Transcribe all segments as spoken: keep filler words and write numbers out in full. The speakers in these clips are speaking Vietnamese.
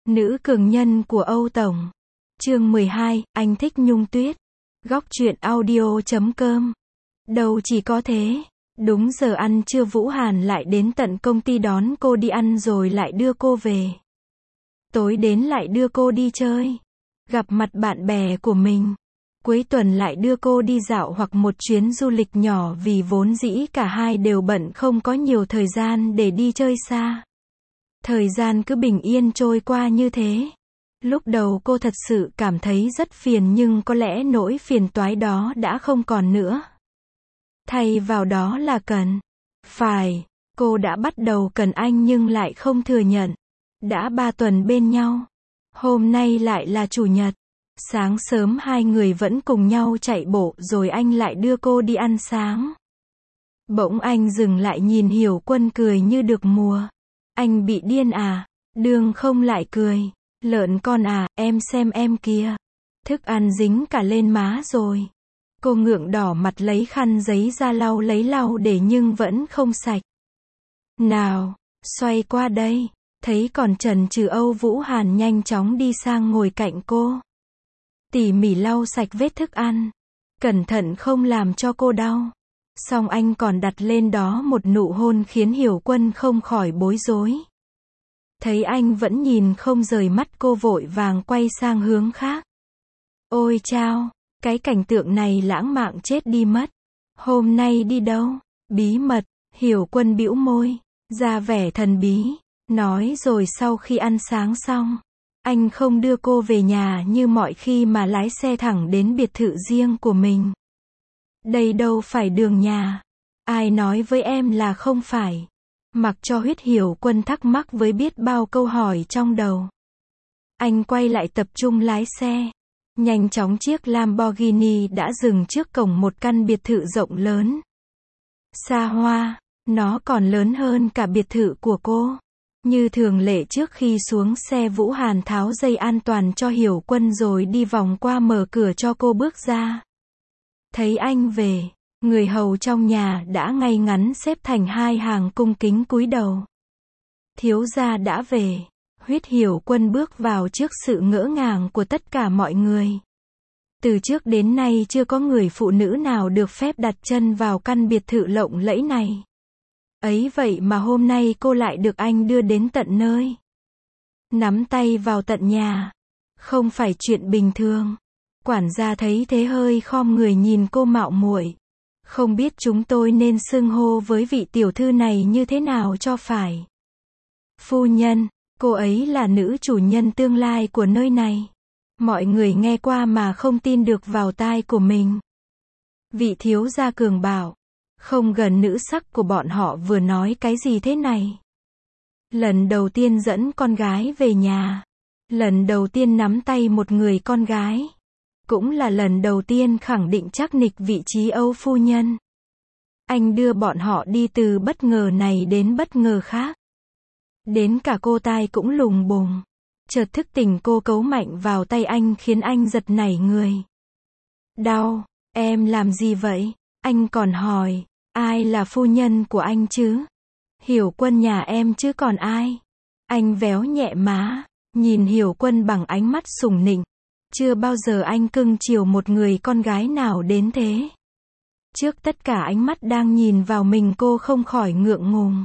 Nữ cường nhân của Âu Tổng. Chương mười hai, anh thích Nhung Tuyết. Góc truyện audio chấm com. Đâu chỉ có thế. Đúng giờ ăn trưa Vũ Hàn lại đến tận công ty đón cô đi ăn rồi lại đưa cô về. Tối đến lại đưa cô đi chơi. Gặp mặt bạn bè của mình. Cuối tuần lại đưa cô đi dạo hoặc một chuyến du lịch nhỏ vì vốn dĩ cả hai đều bận không có nhiều thời gian để đi chơi xa. Thời gian cứ bình yên trôi qua như thế. Lúc đầu cô thật sự cảm thấy rất phiền nhưng có lẽ nỗi phiền toái đó đã không còn nữa. Thay vào đó là cần. Phải, cô đã bắt đầu cần anh nhưng lại không thừa nhận. Đã ba tuần bên nhau. Hôm nay lại là chủ nhật. Sáng sớm hai người vẫn cùng nhau chạy bộ rồi anh lại đưa cô đi ăn sáng. Bỗng anh dừng lại nhìn Hiểu Quân cười như được mùa. Anh bị điên à? Đường không lại cười. Lợn con à, em xem em kìa. Thức ăn dính cả lên má rồi. Cô ngượng đỏ mặt lấy khăn giấy ra lau lấy lau để nhưng vẫn không sạch. Nào, xoay qua đây. Thấy còn chần chừ Âu Vũ Hàn nhanh chóng đi sang ngồi cạnh cô. Tỉ mỉ lau sạch vết thức ăn. Cẩn thận không làm cho cô đau. Xong anh còn đặt lên đó một nụ hôn khiến Hiểu Quân không khỏi bối rối. Thấy anh vẫn nhìn không rời mắt cô vội vàng quay sang hướng khác. Ôi chao, cái cảnh tượng này lãng mạn chết đi mất. Hôm nay đi đâu? Bí mật, Hiểu Quân bĩu môi, ra vẻ thần bí, nói rồi sau khi ăn sáng xong. Anh không đưa cô về nhà như mọi khi mà lái xe thẳng đến biệt thự riêng của mình. Đây đâu phải đường nhà. Ai nói với em là không phải. Mặc cho Huyết Hiểu Quân thắc mắc với biết bao câu hỏi trong đầu. Anh quay lại tập trung lái xe. Nhanh chóng chiếc Lamborghini đã dừng trước cổng một căn biệt thự rộng lớn. Xa hoa, nó còn lớn hơn cả biệt thự của cô. Như thường lệ trước khi xuống xe Vũ Hàn tháo dây an toàn cho Hiểu Quân rồi đi vòng qua mở cửa cho cô bước ra. Thấy anh về, người hầu trong nhà đã ngay ngắn xếp thành hai hàng cung kính cúi đầu. Thiếu gia đã về. Huyết Hiểu Quân bước vào trước sự ngỡ ngàng của tất cả mọi người. Từ trước đến nay chưa có người phụ nữ nào được phép đặt chân vào căn biệt thự lộng lẫy này. Ấy vậy mà hôm nay cô lại được anh đưa đến tận nơi. Nắm tay vào tận nhà. Không phải chuyện bình thường. Quản gia thấy thế hơi khom người nhìn cô mạo muội. Không biết chúng tôi nên xưng hô với vị tiểu thư này như thế nào cho phải. Phu nhân, cô ấy là nữ chủ nhân tương lai của nơi này. Mọi người nghe qua mà không tin được vào tai của mình. Vị thiếu gia cường bảo. Không gần nữ sắc của bọn họ vừa nói cái gì thế này. Lần đầu tiên dẫn con gái về nhà. Lần đầu tiên nắm tay một người con gái. Cũng là lần đầu tiên khẳng định chắc nịch vị trí Âu phu nhân. Anh đưa bọn họ đi từ bất ngờ này đến bất ngờ khác. Đến cả cô tai cũng lùng bùng. Chợt thức tỉnh cô cấu mạnh vào tay anh khiến anh giật nảy người. Đau, em làm gì vậy? Anh còn hỏi, ai là phu nhân của anh chứ? Hiểu Quân nhà em chứ còn ai? Anh véo nhẹ má, nhìn Hiểu Quân bằng ánh mắt sủng nịnh. Chưa bao giờ anh cưng chiều một người con gái nào đến thế. Trước tất cả ánh mắt đang nhìn vào mình cô không khỏi ngượng ngùng.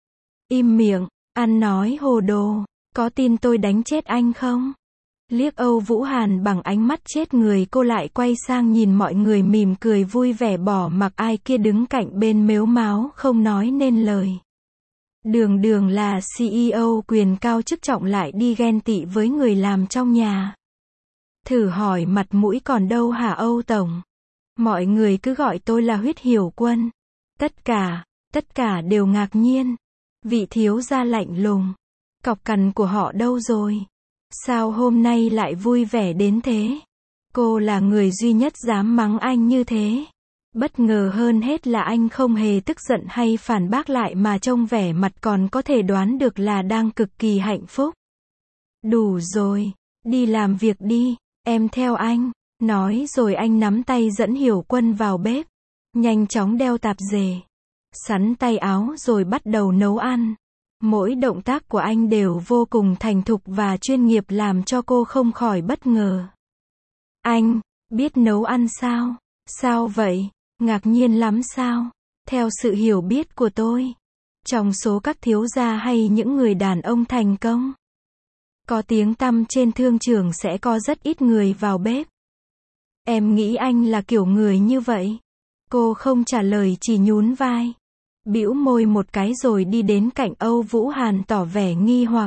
Im miệng, ăn nói hồ đồ, có tin tôi đánh chết anh không? Liếc Âu Vũ Hàn bằng ánh mắt chết người cô lại quay sang nhìn mọi người mỉm cười vui vẻ bỏ mặc ai kia đứng cạnh bên mếu máo không nói nên lời. Đường đường là xê e ô quyền cao chức trọng lại đi ghen tị với người làm trong nhà. Thử hỏi mặt mũi còn đâu hả Âu Tổng? Mọi người cứ gọi tôi là Huyết Hiểu Quân. Tất cả, tất cả đều ngạc nhiên. Vị thiếu gia lạnh lùng. Cọc cằn của họ đâu rồi? Sao hôm nay lại vui vẻ đến thế? Cô là người duy nhất dám mắng anh như thế. Bất ngờ hơn hết là anh không hề tức giận hay phản bác lại mà trông vẻ mặt còn có thể đoán được là đang cực kỳ hạnh phúc. Đủ rồi, đi làm việc đi, em theo anh. Nói rồi anh nắm tay dẫn Hiểu Quân vào bếp. Nhanh chóng đeo tạp dề. Sắn tay áo rồi bắt đầu nấu ăn. Mỗi động tác của anh đều vô cùng thành thục và chuyên nghiệp làm cho cô không khỏi bất ngờ. Anh, biết nấu ăn sao? Sao vậy? Ngạc nhiên lắm sao? Theo sự hiểu biết của tôi, trong số các thiếu gia hay những người đàn ông thành công, có tiếng tăm trên thương trường sẽ có rất ít người vào bếp. Em nghĩ anh là kiểu người như vậy. Cô không trả lời chỉ nhún vai, bĩu môi một cái rồi đi đến cạnh Âu Vũ Hàn tỏ vẻ nghi hoặc.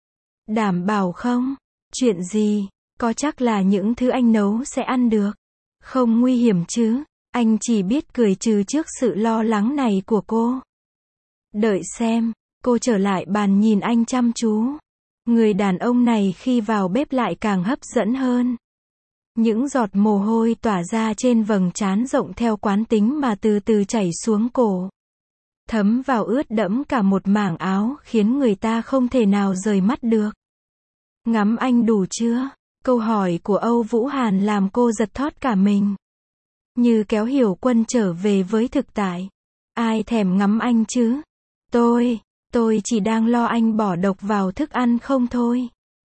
Đảm bảo không? Chuyện gì? Có chắc là những thứ anh nấu sẽ ăn được? Không nguy hiểm chứ? Anh chỉ biết cười trừ trước sự lo lắng này của cô. Đợi xem, cô trở lại bàn nhìn anh chăm chú. Người đàn ông này khi vào bếp lại càng hấp dẫn hơn. Những giọt mồ hôi tỏa ra trên vầng trán rộng theo quán tính mà từ từ chảy xuống cổ, thấm vào ướt đẫm cả một mảng áo khiến người ta không thể nào rời mắt được. Ngắm anh đủ chưa? Câu hỏi của Âu Vũ Hàn làm cô giật thót cả mình. Như kéo Hiểu Quân trở về với thực tại. Ai thèm ngắm anh chứ? Tôi, tôi chỉ đang lo anh bỏ độc vào thức ăn không thôi.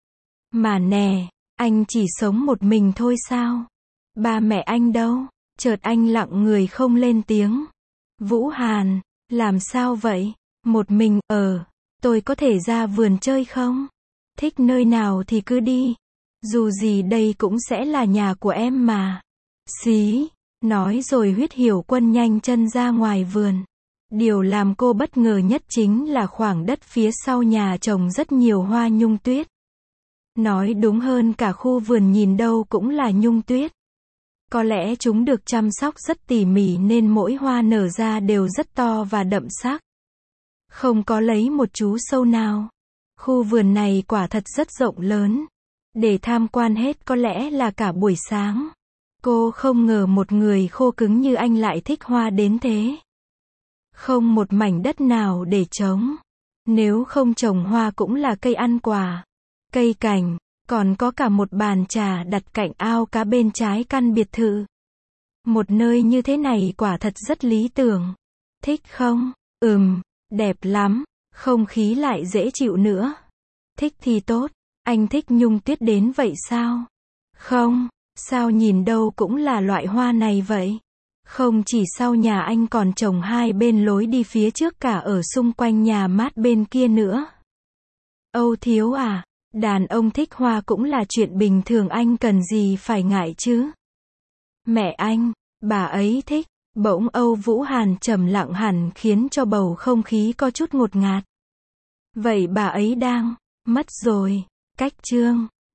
Mà nè, anh chỉ sống một mình thôi sao? Ba mẹ anh đâu? Chợt anh lặng người không lên tiếng. Vũ Hàn, làm sao vậy? Một mình, ờ, tôi có thể ra vườn chơi không? Thích nơi nào thì cứ đi. Dù gì đây cũng sẽ là nhà của em mà. Xí, nói rồi Huyết Hiểu Quân nhanh chân ra ngoài vườn. Điều làm cô bất ngờ nhất chính là khoảng đất phía sau nhà trồng rất nhiều hoa nhung tuyết. Nói đúng hơn cả khu vườn nhìn đâu cũng là nhung tuyết. Có lẽ chúng được chăm sóc rất tỉ mỉ nên mỗi hoa nở ra đều rất to và đậm sắc. Không có lấy một chú sâu nào. Khu vườn này quả thật rất rộng lớn. Để tham quan hết có lẽ là cả buổi sáng. Cô không ngờ một người khô cứng như anh lại thích hoa đến thế. Không một mảnh đất nào để trống. Nếu không trồng hoa cũng là cây ăn quả, cây cảnh, còn có cả một bàn trà đặt cạnh ao cá bên trái căn biệt thự. Một nơi như thế này quả thật rất lý tưởng. Thích không? Ừm, đẹp lắm, không khí lại dễ chịu nữa. Thích thì tốt, anh thích nhung tuyết đến vậy sao? Không, sao nhìn đâu cũng là loại hoa này vậy? Không chỉ sau nhà anh còn trồng hai bên lối đi phía trước cả ở xung quanh nhà mát bên kia nữa. Âu thiếu à, đàn ông thích hoa cũng là chuyện bình thường, anh cần gì phải ngại chứ? Mẹ anh, bà ấy thích. Bỗng Âu Vũ Hàn trầm lặng hẳn khiến cho bầu không khí có chút ngột ngạt. Vậy bà ấy đang mất rồi. Cách chương